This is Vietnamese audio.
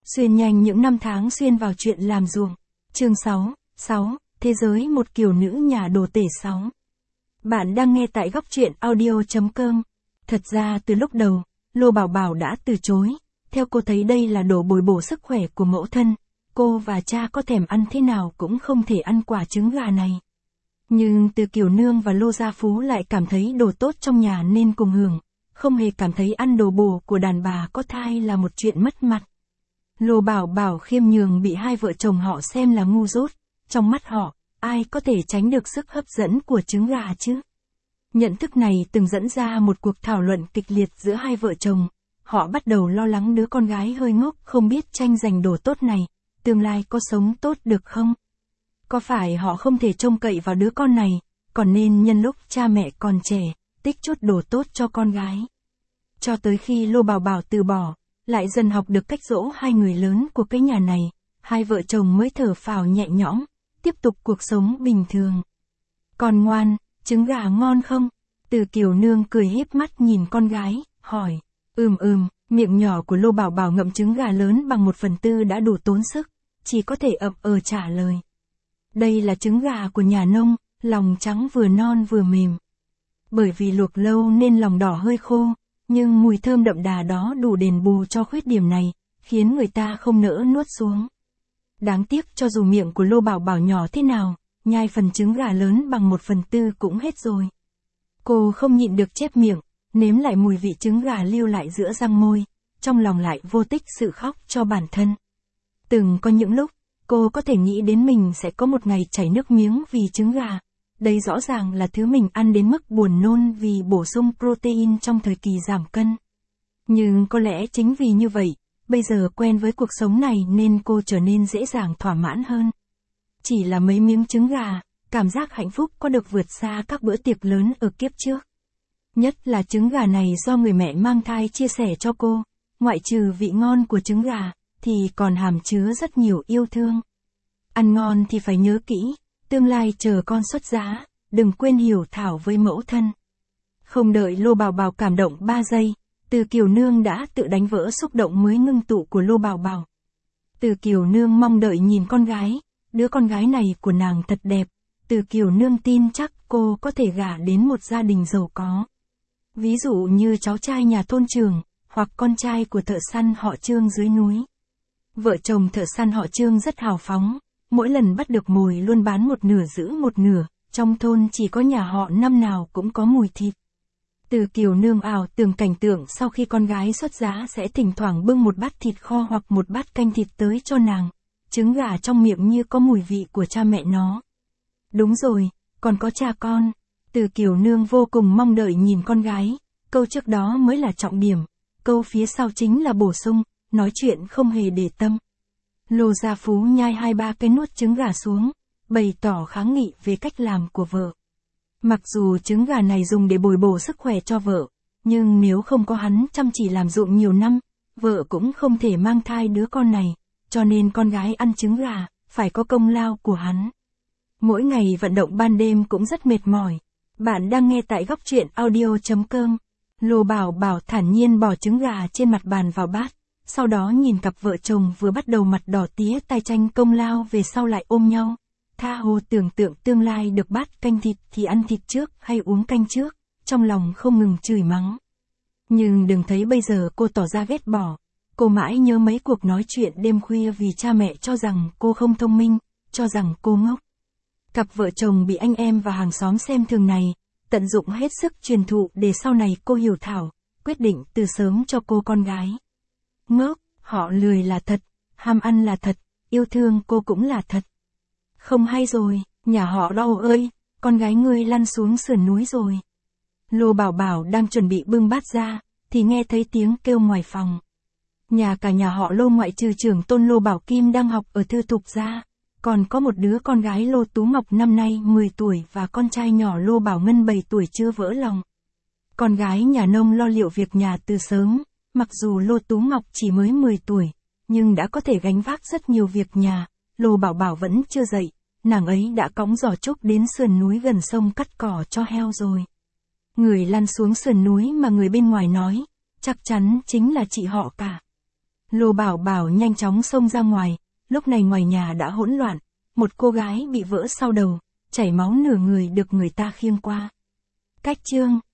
Xuyên nhanh những năm tháng xuyên vào chuyện làm ruộng. Chương 6, Thế giới một kiểu nữ nhà đồ tể 6. Bạn đang nghe tại góc truyện audio.com. Thật ra từ lúc đầu, Lô Bảo Bảo đã từ chối. Theo cô thấy đây là đồ bồi bổ sức khỏe của mẫu thân. Cô và cha có thèm ăn thế nào cũng không thể ăn quả trứng gà này. Nhưng Từ Kiều Nương và Lô Gia Phú lại cảm thấy đồ tốt trong nhà nên cùng hưởng. Không hề cảm thấy ăn đồ bổ của đàn bà có thai là một chuyện mất mặt. Lô Bảo Bảo khiêm nhường bị hai vợ chồng họ xem là ngu dốt. Trong mắt họ, ai có thể tránh được sức hấp dẫn của trứng gà chứ? Nhận thức này từng dẫn ra một cuộc thảo luận kịch liệt giữa hai vợ chồng. Họ bắt đầu lo lắng đứa con gái hơi ngốc không biết tranh giành đồ tốt này, tương lai có sống tốt được không? Có phải họ không thể trông cậy vào đứa con này, còn nên nhân lúc cha mẹ còn trẻ, tích chút đồ tốt cho con gái? Cho tới khi Lô Bảo Bảo từ bỏ, lại dần học được cách dỗ hai người lớn của cái nhà này, hai vợ chồng mới thở phào nhẹ nhõm, tiếp tục cuộc sống bình thường. Con ngoan, trứng gà ngon không? Từ Kiều Nương cười híp mắt nhìn con gái, hỏi. Miệng nhỏ của Lô Bảo Bảo ngậm trứng gà lớn bằng 1/4 đã đủ tốn sức, chỉ có thể trả lời. Đây là trứng gà của nhà nông, lòng trắng vừa non vừa mềm. Bởi vì luộc lâu nên lòng đỏ hơi khô, nhưng mùi thơm đậm đà đó đủ đền bù cho khuyết điểm này, khiến người ta không nỡ nuốt xuống. Đáng tiếc cho dù miệng của Lô Bảo Bảo nhỏ thế nào, nhai phần trứng gà lớn bằng 1/4 cũng hết rồi. Cô không nhịn được chép miệng, nếm lại mùi vị trứng gà lưu lại giữa răng môi, trong lòng lại vô tích sự khóc cho bản thân. Từng có những lúc, cô có thể nghĩ đến mình sẽ có một ngày chảy nước miếng vì trứng gà. Đây rõ ràng là thứ mình ăn đến mức buồn nôn vì bổ sung protein trong thời kỳ giảm cân. Nhưng có lẽ chính vì như vậy, bây giờ quen với cuộc sống này nên cô trở nên dễ dàng thỏa mãn hơn. Chỉ là mấy miếng trứng gà, cảm giác hạnh phúc có được vượt xa các bữa tiệc lớn ở kiếp trước. Nhất là trứng gà này do người mẹ mang thai chia sẻ cho cô, ngoại trừ vị ngon của trứng gà, thì còn hàm chứa rất nhiều yêu thương. Ăn ngon thì phải nhớ kỹ, tương lai chờ con xuất giá, đừng quên hiểu thảo với mẫu thân. Không đợi Lô Bảo Bảo cảm động 3 giây, Từ Kiều Nương đã tự đánh vỡ xúc động mới ngưng tụ của Lô Bảo Bảo. Từ Kiều Nương mong đợi nhìn con gái, đứa con gái này của nàng thật đẹp. Từ Kiều Nương tin chắc cô có thể gả đến một gia đình giàu có. Ví dụ như cháu trai nhà thôn trưởng, hoặc con trai của thợ săn họ Trương dưới núi. Vợ chồng thợ săn họ Trương rất hào phóng, mỗi lần bắt được mồi luôn bán một nửa giữ một nửa, trong thôn chỉ có nhà họ năm nào cũng có mùi thịt. Từ Kiều Nương ảo tưởng cảnh tượng sau khi con gái xuất giá sẽ thỉnh thoảng bưng một bát thịt kho hoặc một bát canh thịt tới cho nàng, trứng gà trong miệng như có mùi vị của cha mẹ nó. Đúng rồi, còn có cha con. Từ Kiều Nương vô cùng mong đợi nhìn con gái, câu trước đó mới là trọng điểm, câu phía sau chính là bổ sung, nói chuyện không hề để tâm. Lô Gia Phú nhai 2-3 cái nuốt trứng gà xuống, bày tỏ kháng nghị về cách làm của vợ. Mặc dù trứng gà này dùng để bồi bổ sức khỏe cho vợ, nhưng nếu không có hắn chăm chỉ làm ruộng nhiều năm, vợ cũng không thể mang thai đứa con này, cho nên con gái ăn trứng gà, phải có công lao của hắn. Mỗi ngày vận động ban đêm cũng rất mệt mỏi. Bạn đang nghe tại góc truyện audio.com. Lô Bảo Bảo thản nhiên bỏ trứng gà trên mặt bàn vào bát, sau đó nhìn cặp vợ chồng vừa bắt đầu mặt đỏ tía tai tranh công lao về sau lại ôm nhau. Tha hồ tưởng tượng tương lai được bát canh thịt thì ăn thịt trước hay uống canh trước, trong lòng không ngừng chửi mắng. Nhưng đừng thấy bây giờ cô tỏ ra ghét bỏ, cô mãi nhớ mấy cuộc nói chuyện đêm khuya vì cha mẹ cho rằng cô không thông minh, cho rằng cô ngốc. Cặp vợ chồng bị anh em và hàng xóm xem thường này, tận dụng hết sức truyền thụ để sau này cô hiểu thảo, quyết định từ sớm cho cô con gái. Ngốc, họ lười là thật, ham ăn là thật, yêu thương cô cũng là thật. Không hay rồi, nhà họ Lô ơi, con gái ngươi lăn xuống sườn núi rồi. Lô Bảo Bảo đang chuẩn bị bưng bát ra, thì nghe thấy tiếng kêu ngoài phòng. Cả nhà họ Lô ngoại trừ trưởng tôn Lô Bảo Kim đang học ở thư thục gia. Còn có một đứa con gái Lô Tú Ngọc năm nay 10 tuổi và con trai nhỏ Lô Bảo Ngân 7 tuổi chưa vỡ lòng. Con gái nhà nông lo liệu việc nhà từ sớm, mặc dù Lô Tú Ngọc chỉ mới 10 tuổi, nhưng đã có thể gánh vác rất nhiều việc nhà. Lô Bảo Bảo vẫn chưa dậy, nàng ấy đã cõng giỏ trúc đến sườn núi gần sông cắt cỏ cho heo rồi. Người lăn xuống sườn núi mà người bên ngoài nói, chắc chắn chính là chị họ cả. Lô Bảo Bảo nhanh chóng xông ra ngoài, lúc này ngoài nhà đã hỗn loạn, một cô gái bị vỡ sau đầu, chảy máu nửa người được người ta khiêng qua. Cách chương